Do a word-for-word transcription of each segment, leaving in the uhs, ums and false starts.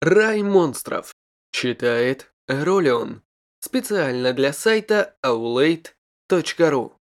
Рай монстров. Читает Ролион. Специально для сайта аулейт точка ру.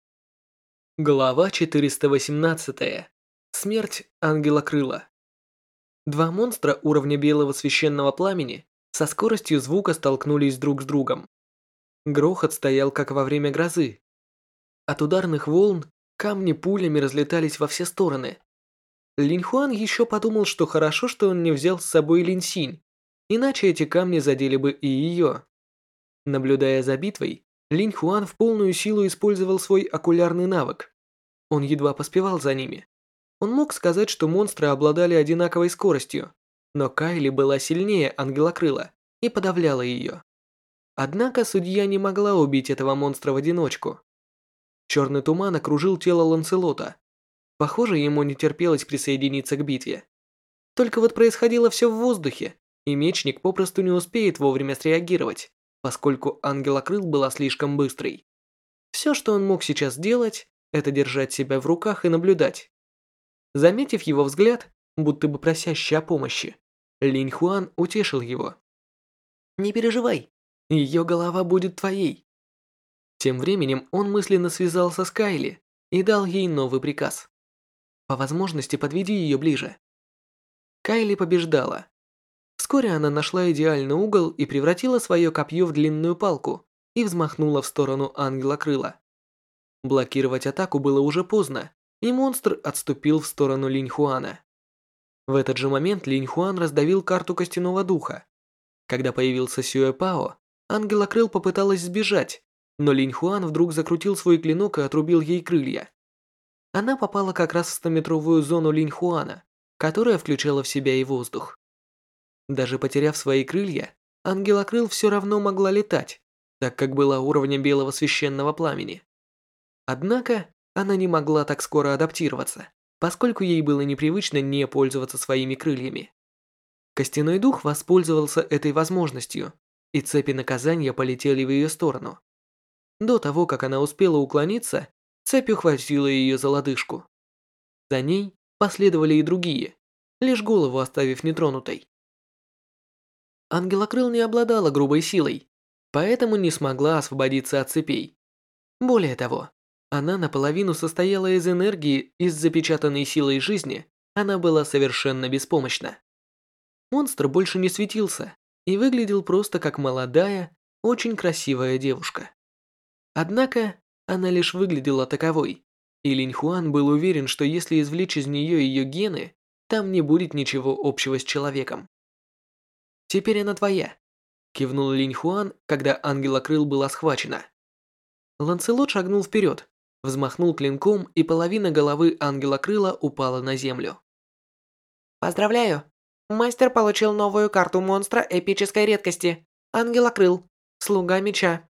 Глава четыреста восемнадцать. Смерть Ангела Крыла. Два монстра уровня белого священного пламени со скоростью звука столкнулись друг с другом. Грохот стоял как во время грозы. От ударных волн камни пулями разлетались во все стороны. Линь Хуан еще подумал, что хорошо, что он не взял с собой Линь Синь, иначе эти камни задели бы и ее. Наблюдая за битвой, Линь Хуан в полную силу использовал свой окулярный навык. Он едва поспевал за ними. Он мог сказать, что монстры обладали одинаковой скоростью, но Кайли была сильнее Ангелокрыла и подавляла ее. Однако судья не могла убить этого монстра в одиночку. Черный туман окружил тело Ланселота. Похоже, ему не терпелось присоединиться к битве. Только вот происходило все в воздухе, и мечник попросту не успеет вовремя среагировать, поскольку Ангелокрыл была слишком быстрой. Все, что он мог сейчас сделать, это держать себя в руках и наблюдать. Заметив его взгляд, будто бы просящий о помощи, Линь Хуан утешил его. «Не переживай, ее голова будет твоей». Тем временем он мысленно связался с Кайли и дал ей новый приказ. По возможности подведи ее ближе. Кайли побеждала. Вскоре она нашла идеальный угол и превратила свое копье в длинную палку и взмахнула в сторону Ангелокрыла. Блокировать атаку было уже поздно, и монстр отступил в сторону Линь Хуана. В этот же момент Линь Хуан раздавил карту костяного духа. Когда появился Сюэ Пао, Ангелокрыл попыталась сбежать, но Линь Хуан вдруг закрутил свой клинок и отрубил ей крылья. Она попала как раз в стометровую зону Линь Хуана, которая включала в себя и воздух. Даже потеряв свои крылья, Ангелокрыл все равно могла летать, так как была уровня белого священного пламени. Однако, она не могла так скоро адаптироваться, поскольку ей было непривычно не пользоваться своими крыльями. Костяной дух воспользовался этой возможностью, и цепи наказания полетели в ее сторону. До того, как она успела уклониться, цепь ухватила ее за лодыжку. За ней последовали и другие, лишь голову оставив нетронутой. Ангелокрыл не обладала грубой силой, поэтому не смогла освободиться от цепей. Более того, она наполовину состояла из энергии, и с запечатанной силой жизни она была совершенно беспомощна. Монстр больше не светился и выглядел просто как молодая, очень красивая девушка. Однако, она лишь выглядела таковой, и Линь Хуан был уверен, что если извлечь из нее ее гены, там не будет ничего общего с человеком. «Теперь она твоя», – кивнул Линь Хуан, когда Ангелокрыл была схвачена. Ланселот шагнул вперед, взмахнул клинком, и половина головы Ангелокрыла упала на землю. «Поздравляю! Мастер получил новую карту монстра эпической редкости. Ангелокрыл. Слуга меча».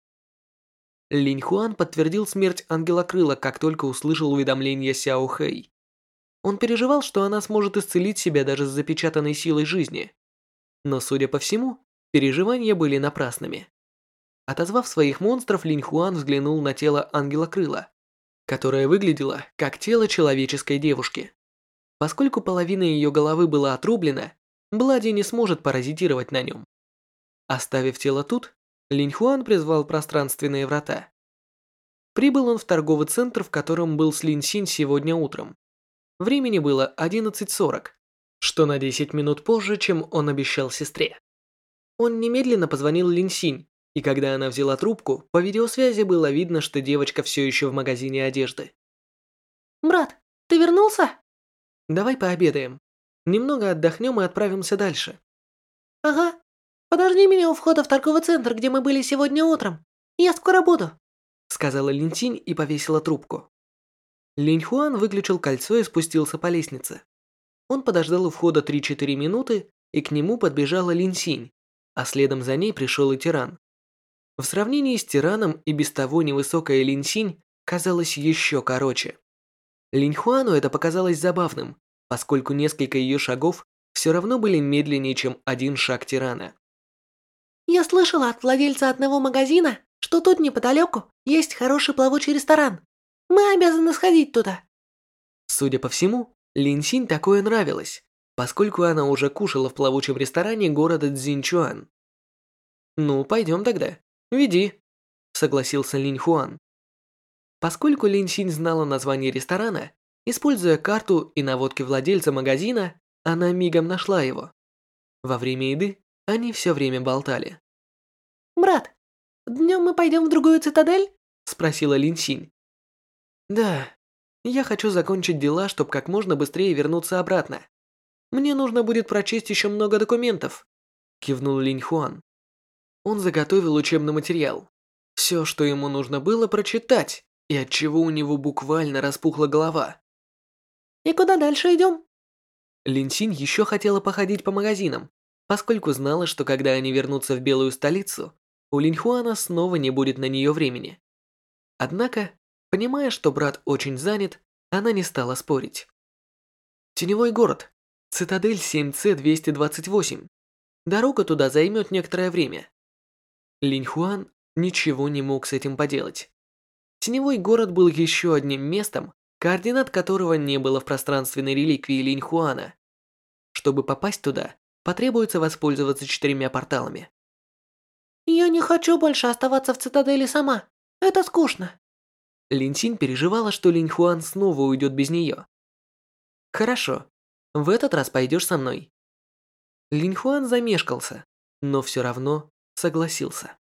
Линь Хуан подтвердил смерть Ангелокрыла, как только услышал уведомление Сяо Хэй. Он переживал, что она сможет исцелить себя даже с запечатанной силой жизни. Но, судя по всему, переживания были напрасными. Отозвав своих монстров, Линь Хуан взглянул на тело Ангелокрыла, которое выглядело как тело человеческой девушки. Поскольку половина ее головы была отрублена, Блади не сможет паразитировать на нем. Оставив тело тут, Линь Хуан призвал пространственные врата. Прибыл он в торговый центр, в котором был с Линь Синь сегодня утром. Времени было одиннадцать сорок, что на десять минут позже, чем он обещал сестре. Он немедленно позвонил Линь Синь, и когда она взяла трубку, по видеосвязи было видно, что девочка все еще в магазине одежды. «Брат, ты вернулся?» «Давай пообедаем. Немного отдохнем и отправимся дальше». «Ага. Подожди меня у входа в торговый центр, где мы были сегодня утром. Я скоро буду», — сказала Линь Синь и повесила трубку. Линь Хуан выключил кольцо и спустился по лестнице. Он подождал у входа три-четыре минуты, и к нему подбежала Линь Синь, а следом за ней пришел и Тиран. В сравнении с Тираном и без того невысокая Линь Синь казалась еще короче. Линь Хуану это показалось забавным, поскольку несколько ее шагов все равно были медленнее, чем один шаг Тирана. «Я слышала от владельца одного магазина, что тут неподалеку есть хороший плавучий ресторан. Мы обязаны сходить туда». Судя по всему, Линь Синь такое нравилось, поскольку она уже кушала в плавучем ресторане города Цзиньчуан. «Ну, пойдем тогда. Веди», — согласился Линь Хуан. Поскольку Лин Синь знала название ресторана, используя карту и наводки владельца магазина, она мигом нашла его. Во время еды они все время болтали. «Брат, днем мы пойдем в другую цитадель?» — спросила Лин Синь. «Да, я хочу закончить дела, чтобы как можно быстрее вернуться обратно. Мне нужно будет прочесть еще много документов», — кивнул Линь Хуан. Он заготовил учебный материал. Все, что ему нужно было прочитать, и от чего у него буквально распухла голова. «И куда дальше идем?» Лин Синь еще хотела походить по магазинам, поскольку знала, что когда они вернутся в Белую столицу, у Линь Хуана снова не будет на нее времени. Однако, понимая, что брат очень занят, она не стала спорить. Теневой город. Цитадель семь С двести двадцать восемь. Дорога туда займет некоторое время. Линь Хуан ничего не мог с этим поделать. Теневой город был еще одним местом, координат которого не было в пространственной реликвии Линь Хуана. Чтобы попасть туда, потребуется воспользоваться четырьмя порталами. «Я не хочу больше оставаться в цитадели сама. Это скучно». Лин Синь переживала, что Линь Хуан снова уйдет без нее. «Хорошо, в этот раз пойдешь со мной». Линь Хуан замешкался, но все равно согласился.